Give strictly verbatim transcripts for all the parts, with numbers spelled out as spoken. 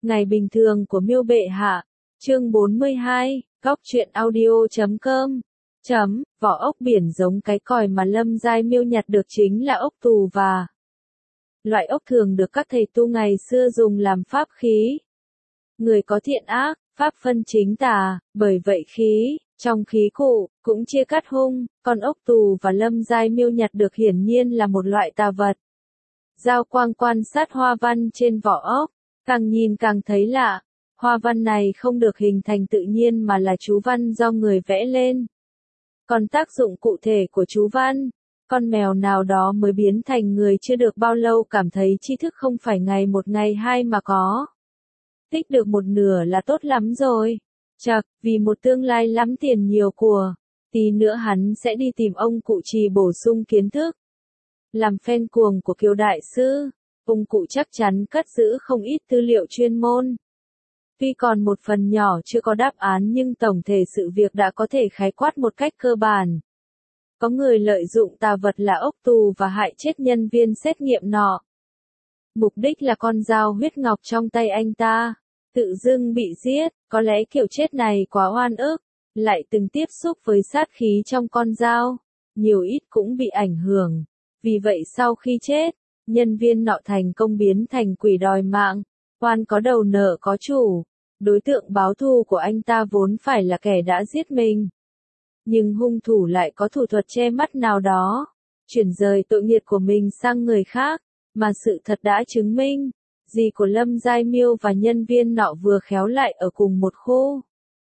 Ngày bình thường của Miêu bệ hạ, chương bốn mươi hai, góc truyện audio chấm com. Chấm, vỏ ốc biển giống cái còi mà Lâm Giai Miêu nhặt được chính là ốc tù và. Loại ốc thường được các thầy tu ngày xưa dùng làm pháp khí. Người có thiện ác, pháp phân chính tà, bởi vậy khí, trong khí cụ, cũng chia cắt hung, còn ốc tù và Lâm Giai Miêu nhặt được hiển nhiên là một loại tà vật. Giao Quang quan sát hoa văn trên vỏ ốc, càng nhìn càng thấy lạ, hoa văn này không được hình thành tự nhiên mà là chú văn do người vẽ lên. Còn tác dụng cụ thể của chú văn, con mèo nào đó mới biến thành người chưa được bao lâu cảm thấy tri thức không phải ngày một ngày hai mà có. Tích được một nửa là tốt lắm rồi. Chậc, vì một tương lai lắm tiền nhiều của, tí nữa hắn sẽ đi tìm ông cụ Trì bổ sung kiến thức. Làm fan cuồng của Kiều Đại Sư, ông cụ chắc chắn cất giữ không ít tư liệu chuyên môn. Tuy còn một phần nhỏ chưa có đáp án nhưng tổng thể sự việc đã có thể khái quát một cách cơ bản. Có người lợi dụng tà vật là ốc tù và hại chết nhân viên xét nghiệm nọ. Mục đích là con dao huyết ngọc trong tay anh ta, tự dưng bị giết, có lẽ kiểu chết này quá oan ức, lại từng tiếp xúc với sát khí trong con dao, nhiều ít cũng bị ảnh hưởng. Vì vậy sau khi chết, nhân viên nọ thành công biến thành quỷ đòi mạng, oan có đầu nợ có chủ, đối tượng báo thù của anh ta vốn phải là kẻ đã giết mình. Nhưng hung thủ lại có thủ thuật che mắt nào đó, chuyển rời tội nghiệp của mình sang người khác, mà sự thật đã chứng minh, dì của Lâm Giai Miêu và nhân viên nọ vừa khéo lại ở cùng một khu.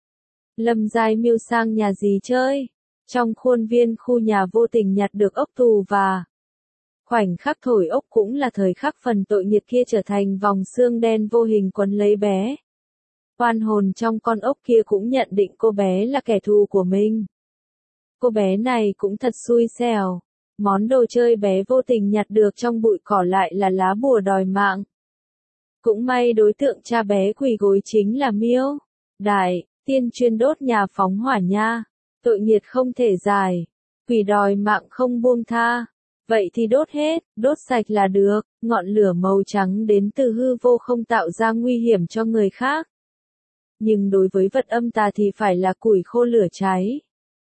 Lâm Giai Miêu sang nhà dì chơi, trong khuôn viên khu nhà vô tình nhặt được ốc tù và. Khoảnh khắc thổi ốc cũng là thời khắc phần tội nghiệp kia trở thành vòng xương đen vô hình quấn lấy bé. Oan hồn trong con ốc kia cũng nhận định cô bé là kẻ thù của mình. Cô bé này cũng thật xui xẻo. Món đồ chơi bé vô tình nhặt được trong bụi cỏ lại là lá bùa đòi mạng. Cũng may đối tượng cha bé quỳ gối chính là Miêu Đại Tiên chuyên đốt nhà phóng hỏa nha. Tội nghiệp không thể giải. Quỷ đòi mạng không buông tha. Vậy thì đốt hết, đốt sạch là được, ngọn lửa màu trắng đến từ hư vô không tạo ra nguy hiểm cho người khác. Nhưng đối với vật âm tà thì phải là củi khô lửa cháy.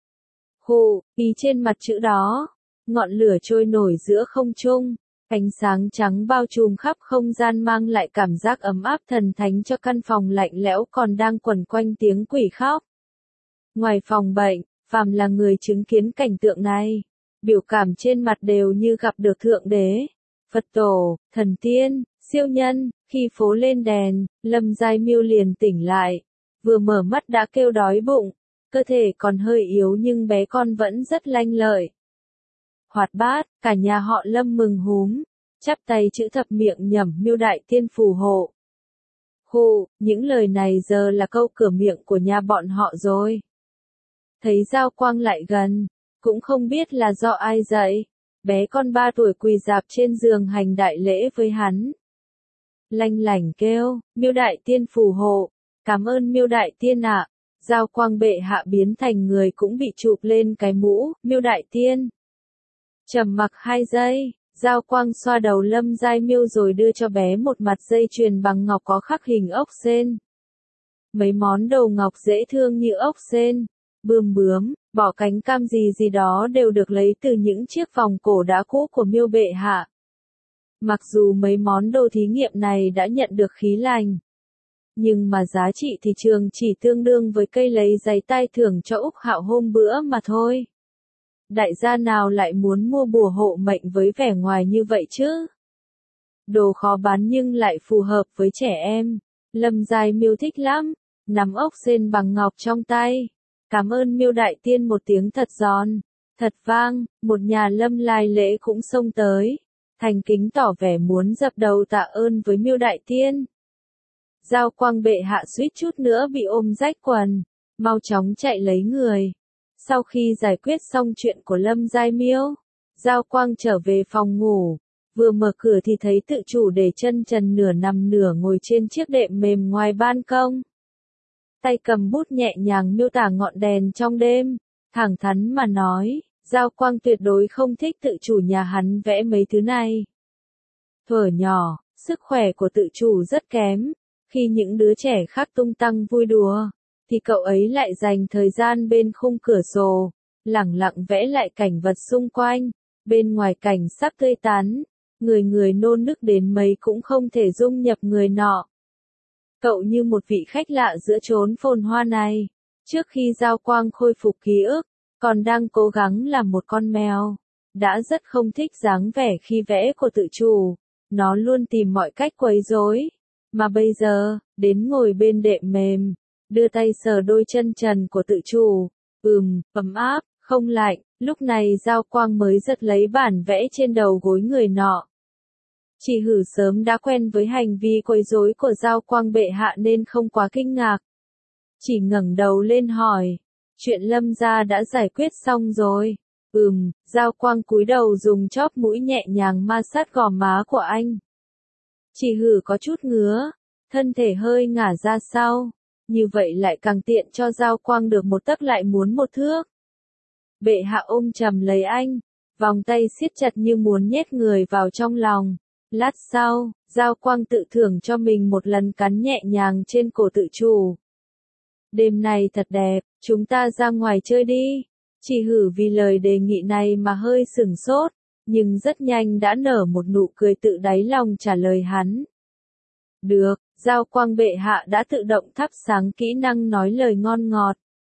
Khô, ý trên mặt chữ đó, ngọn lửa trôi nổi giữa không trung, ánh sáng trắng bao trùm khắp không gian mang lại cảm giác ấm áp thần thánh cho căn phòng lạnh lẽo còn đang quẩn quanh tiếng quỷ khóc. Ngoài phòng bệnh, phàm là người chứng kiến cảnh tượng này, biểu cảm trên mặt đều như gặp được Thượng Đế, Phật Tổ, Thần Tiên, siêu nhân. Khi phố lên đèn, Lâm Giai Miêu liền tỉnh lại, vừa mở mắt đã kêu đói bụng, cơ thể còn hơi yếu nhưng bé con vẫn rất lanh lợi. Hoạt bát, cả nhà họ Lâm mừng húm, chắp tay chữ thập miệng nhẩm Miêu Đại Tiên phù hộ. Hù, những lời này giờ là câu cửa miệng của nhà bọn họ rồi. Thấy Giao Quang lại gần, cũng không biết là do ai dạy, bé con ba tuổi quỳ rạp trên giường hành đại lễ với hắn. Lanh lảnh kêu, Miêu Đại Tiên phù hộ, cảm ơn Miêu Đại Tiên ạ. Giao Quang bệ hạ biến thành người cũng bị chụp lên cái mũ, Miêu Đại Tiên. Trầm mặc hai giây, Giao Quang xoa đầu Lâm Giai Miêu rồi đưa cho bé một mặt dây chuyền bằng ngọc có khắc hình ốc sên. Mấy món đồ ngọc dễ thương như ốc sên, bươm bướm, bọ cánh cam gì gì đó đều được lấy từ những chiếc vòng cổ đá cũ của Miêu bệ hạ. Mặc dù mấy món đồ thí nghiệm này đã nhận được khí lành, nhưng mà giá trị thị trường chỉ tương đương với cây lấy giấy tai thưởng cho Úc Hạo hôm bữa mà thôi. Đại gia nào lại muốn mua bùa hộ mệnh với vẻ ngoài như vậy chứ? Đồ khó bán nhưng lại phù hợp với trẻ em. Lâm Giai Miêu thích lắm, nắm ốc sên bằng ngọc trong tay. Cảm ơn Miêu Đại Tiên một tiếng thật giòn, thật vang, một nhà Lâm lai lễ cũng xông tới, thành kính tỏ vẻ muốn dập đầu tạ ơn với Miêu Đại Tiên. Giao Quang bệ hạ suýt chút nữa bị ôm rách quần, mau chóng chạy lấy người. Sau khi giải quyết xong chuyện của Lâm Giai Miêu, Giao Quang trở về phòng ngủ, vừa mở cửa thì thấy tự chủ để chân trần nửa nằm nửa ngồi trên chiếc đệm mềm ngoài ban công. Tay cầm bút nhẹ nhàng miêu tả ngọn đèn trong đêm, thẳng thắn mà nói, Giao Quang tuyệt đối không thích tự chủ nhà hắn vẽ mấy thứ này. Thuở nhỏ, sức khỏe của tự chủ rất kém, Khi những đứa trẻ khác tung tăng vui đùa, thì cậu ấy lại dành thời gian bên khung cửa sổ, lẳng lặng vẽ lại cảnh vật xung quanh. Bên ngoài cảnh sắp tươi tắn, người người nôn nức đến mấy cũng không thể dung nhập người nọ. Cậu như một vị khách lạ giữa chốn phồn hoa này. Trước khi Giao Quang khôi phục ký ức, còn đang cố gắng làm một con mèo. Đã rất không thích dáng vẻ khi vẽ của tự chủ. Nó luôn tìm mọi cách quấy rối. Mà bây giờ, đến ngồi bên đệm mềm, đưa tay sờ đôi chân trần của tự chủ. Ừm, ấm áp, không lạnh. Lúc này Giao Quang mới giật lấy bản vẽ trên đầu gối người nọ. Chị Hử sớm đã quen với hành vi quấy rối của Giao Quang bệ hạ nên không quá kinh ngạc. Chỉ ngẩng đầu lên hỏi, chuyện Lâm gia đã giải quyết xong rồi. Ừm, Giao Quang cúi đầu dùng chóp mũi nhẹ nhàng ma sát gò má của anh. Chị Hử có chút ngứa, thân thể hơi ngả ra sau, như vậy lại càng tiện cho Giao Quang được một tấc lại muốn một thước. Bệ hạ ôm chầm lấy anh, vòng tay siết chặt như muốn nhét người vào trong lòng. Lát sau, Giao Quang tự thưởng cho mình một lần cắn nhẹ nhàng trên cổ tự chủ. Đêm này thật đẹp, chúng ta ra ngoài chơi đi. Chị Hử vì lời đề nghị này mà hơi sửng sốt, nhưng rất nhanh đã nở một nụ cười tự đáy lòng trả lời hắn. Được, Giao Quang bệ hạ đã tự động thắp sáng kỹ năng nói lời ngon ngọt.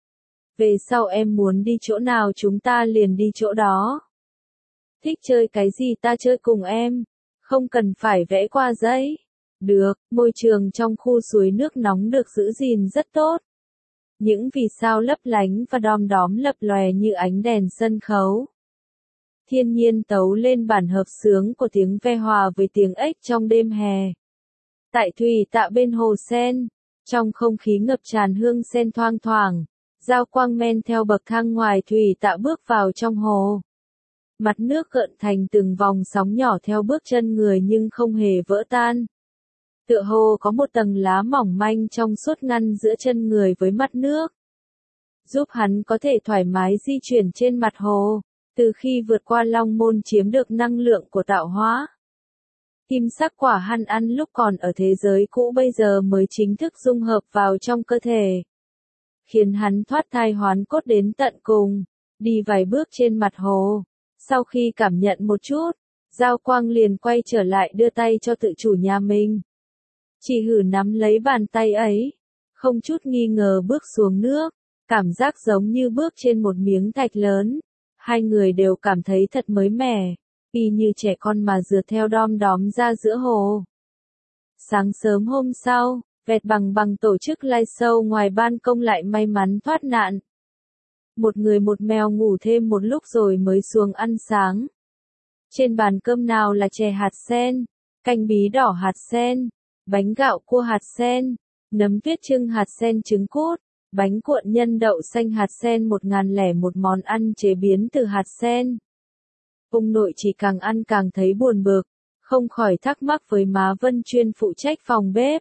Về sau em muốn đi chỗ nào chúng ta liền đi chỗ đó. Thích chơi cái gì ta chơi cùng em. Không cần phải vẽ qua giấy. Được, môi trường trong khu suối nước nóng được giữ gìn rất tốt. Những vì sao lấp lánh và đom đóm lập lòe như ánh đèn sân khấu. Thiên nhiên tấu lên bản hợp xướng của tiếng ve hòa với tiếng ếch trong đêm hè. Tại thủy tạ bên hồ sen, trong không khí ngập tràn hương sen thoang thoảng, Giao Quang men theo bậc thang ngoài thủy tạ bước vào trong hồ. Mặt nước gợn thành từng vòng sóng nhỏ theo bước chân người nhưng không hề vỡ tan. Tựa hồ có một tầng lá mỏng manh trong suốt ngăn giữa chân người với mặt nước, giúp hắn có thể thoải mái di chuyển trên mặt hồ, từ khi vượt qua Long Môn chiếm được năng lượng của tạo hóa. Kim sắc quả hắn ăn lúc còn ở thế giới cũ bây giờ mới chính thức dung hợp vào trong cơ thể, khiến hắn thoát thai hoán cốt đến tận cùng, đi vài bước trên mặt hồ. Sau khi cảm nhận một chút, Giao Quang liền quay trở lại đưa tay cho tự chủ nhà mình. Chị Hử nắm lấy bàn tay ấy, không chút nghi ngờ bước xuống nước, cảm giác giống như bước trên một miếng thạch lớn. Hai người đều cảm thấy thật mới mẻ, y như trẻ con mà rượt theo đom đóm ra giữa hồ. Sáng sớm hôm sau, Vẹt Bằng Bằng tổ chức live show ngoài ban công lại may mắn thoát nạn. Một người một mèo ngủ thêm một lúc rồi mới xuống ăn sáng. Trên bàn cơm nào là chè hạt sen, canh bí đỏ hạt sen, bánh gạo cua hạt sen, nấm tuyết trưng hạt sen trứng cút, bánh cuộn nhân đậu xanh hạt sen một nghìn lẻ một món ăn chế biến từ hạt sen. Ông nội chỉ càng ăn càng thấy buồn bực, không khỏi thắc mắc với má Vân chuyên phụ trách phòng bếp.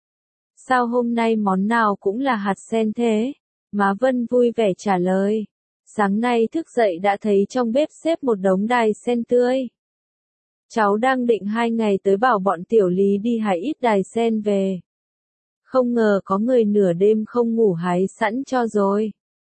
Sao hôm nay món nào cũng là hạt sen thế? Má Vân vui vẻ trả lời. Sáng nay thức dậy đã thấy trong bếp xếp một đống đài sen tươi. Cháu đang định hai ngày tới bảo bọn Tiểu Lý đi hái ít đài sen về. Không ngờ có người nửa đêm không ngủ hái sẵn cho rồi.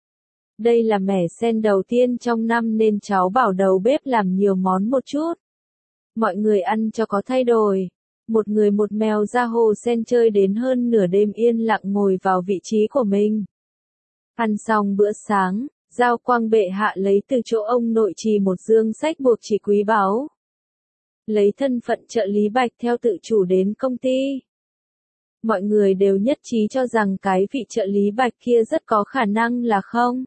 Đây là mẻ sen đầu tiên trong năm nên cháu bảo đầu bếp làm nhiều món một chút. Mọi người ăn cho có thay đổi. Một người một mèo ra hồ sen chơi đến hơn nửa đêm yên lặng ngồi vào vị trí của mình. Ăn xong bữa sáng, Giao Quang bệ hạ lấy từ chỗ ông nội trì một dương sách buộc chỉ quý báu. Lấy thân phận trợ lý Bạch theo tự chủ đến công ty. Mọi người đều nhất trí cho rằng cái vị trợ lý Bạch kia rất có khả năng là không.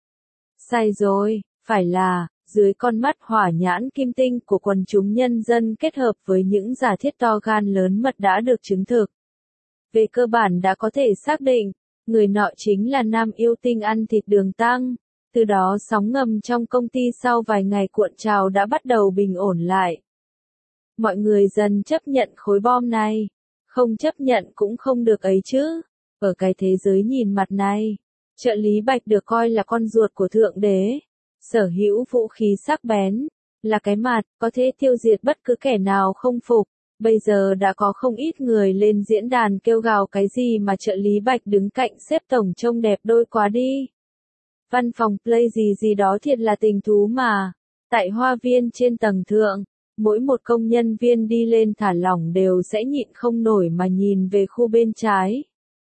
Sai rồi, phải là, dưới con mắt hỏa nhãn kim tinh của quần chúng nhân dân kết hợp với những giả thiết to gan lớn mật đã được chứng thực. Về cơ bản đã có thể xác định, người nọ chính là nam yêu tinh ăn thịt đường tăng. Từ đó sóng ngầm trong công ty sau vài ngày cuộn trào đã bắt đầu bình ổn lại. Mọi người dần chấp nhận khối bom này. Không chấp nhận cũng không được ấy chứ. Ở cái thế giới nhìn mặt này, trợ lý Bạch được coi là con ruột của Thượng Đế. Sở hữu vũ khí sắc bén, là cái mặt, có thể tiêu diệt bất cứ kẻ nào không phục. Bây giờ đã có không ít người lên diễn đàn kêu gào cái gì mà trợ lý Bạch đứng cạnh xếp tổng trông đẹp đôi quá đi. Văn phòng play gì gì đó thiệt là tình thú mà. Tại hoa viên trên tầng thượng, mỗi một công nhân viên đi lên thả lỏng đều sẽ nhịn không nổi mà nhìn về khu bên trái.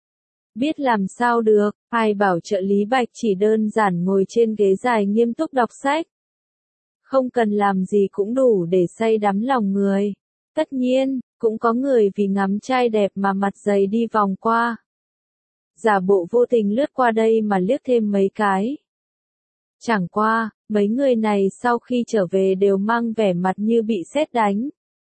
Biết làm sao được, ai bảo trợ lý Bạch chỉ đơn giản ngồi trên ghế dài nghiêm túc đọc sách. Không cần làm gì cũng đủ để say đắm lòng người. Tất nhiên, cũng có người vì ngắm trai đẹp mà mặt dày đi vòng qua. Giả bộ vô tình lướt qua đây mà liếc thêm mấy cái. Chẳng qua, mấy người này sau khi trở về đều mang vẻ mặt như bị sét đánh.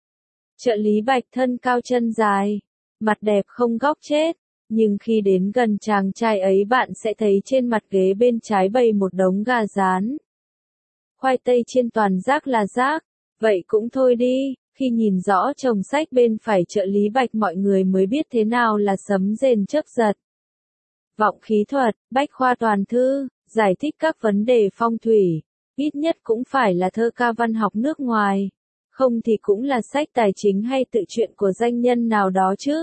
Trợ lý Bạch thân cao chân dài, mặt đẹp không góc chết, nhưng khi đến gần chàng trai ấy bạn sẽ thấy trên mặt ghế bên trái bày một đống gà rán. Khoai tây chiên toàn rác là rác, vậy cũng thôi đi, khi nhìn rõ chồng sách bên phải trợ lý Bạch mọi người mới biết thế nào là sấm rền chớp giật. Vọng khí thuật, bách khoa toàn thư, giải thích các vấn đề phong thủy, ít nhất cũng phải là thơ ca văn học nước ngoài, không thì cũng là sách tài chính hay tự truyện của danh nhân nào đó chứ.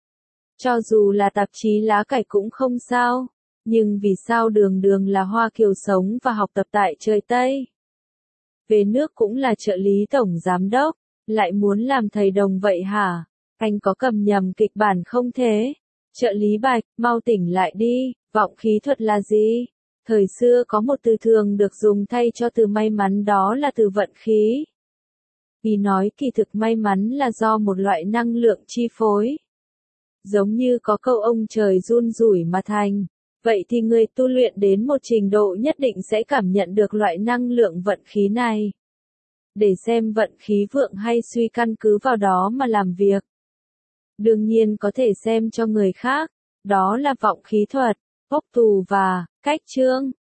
Cho dù là tạp chí lá cải cũng không sao, nhưng vì sao đường đường là Hoa Kiều sống và học tập tại trời Tây? Về nước cũng là trợ lý tổng giám đốc, lại muốn làm thầy đồng vậy hả? Anh có cầm nhầm kịch bản không thế? Trợ lý Bạch, mau tỉnh lại đi, vọng khí thuật là gì? Thời xưa có một từ thường được dùng thay cho từ may mắn, đó là từ vận khí. Vì nói kỳ thực may mắn là do một loại năng lượng chi phối. Giống như có câu ông trời run rủi mà thành. Vậy thì người tu luyện đến một trình độ nhất định sẽ cảm nhận được loại năng lượng vận khí này. Để xem vận khí vượng hay suy căn cứ vào đó mà làm việc. Đương nhiên có thể xem cho người khác, đó là vọng khí thuật, ốc tù và cách chương.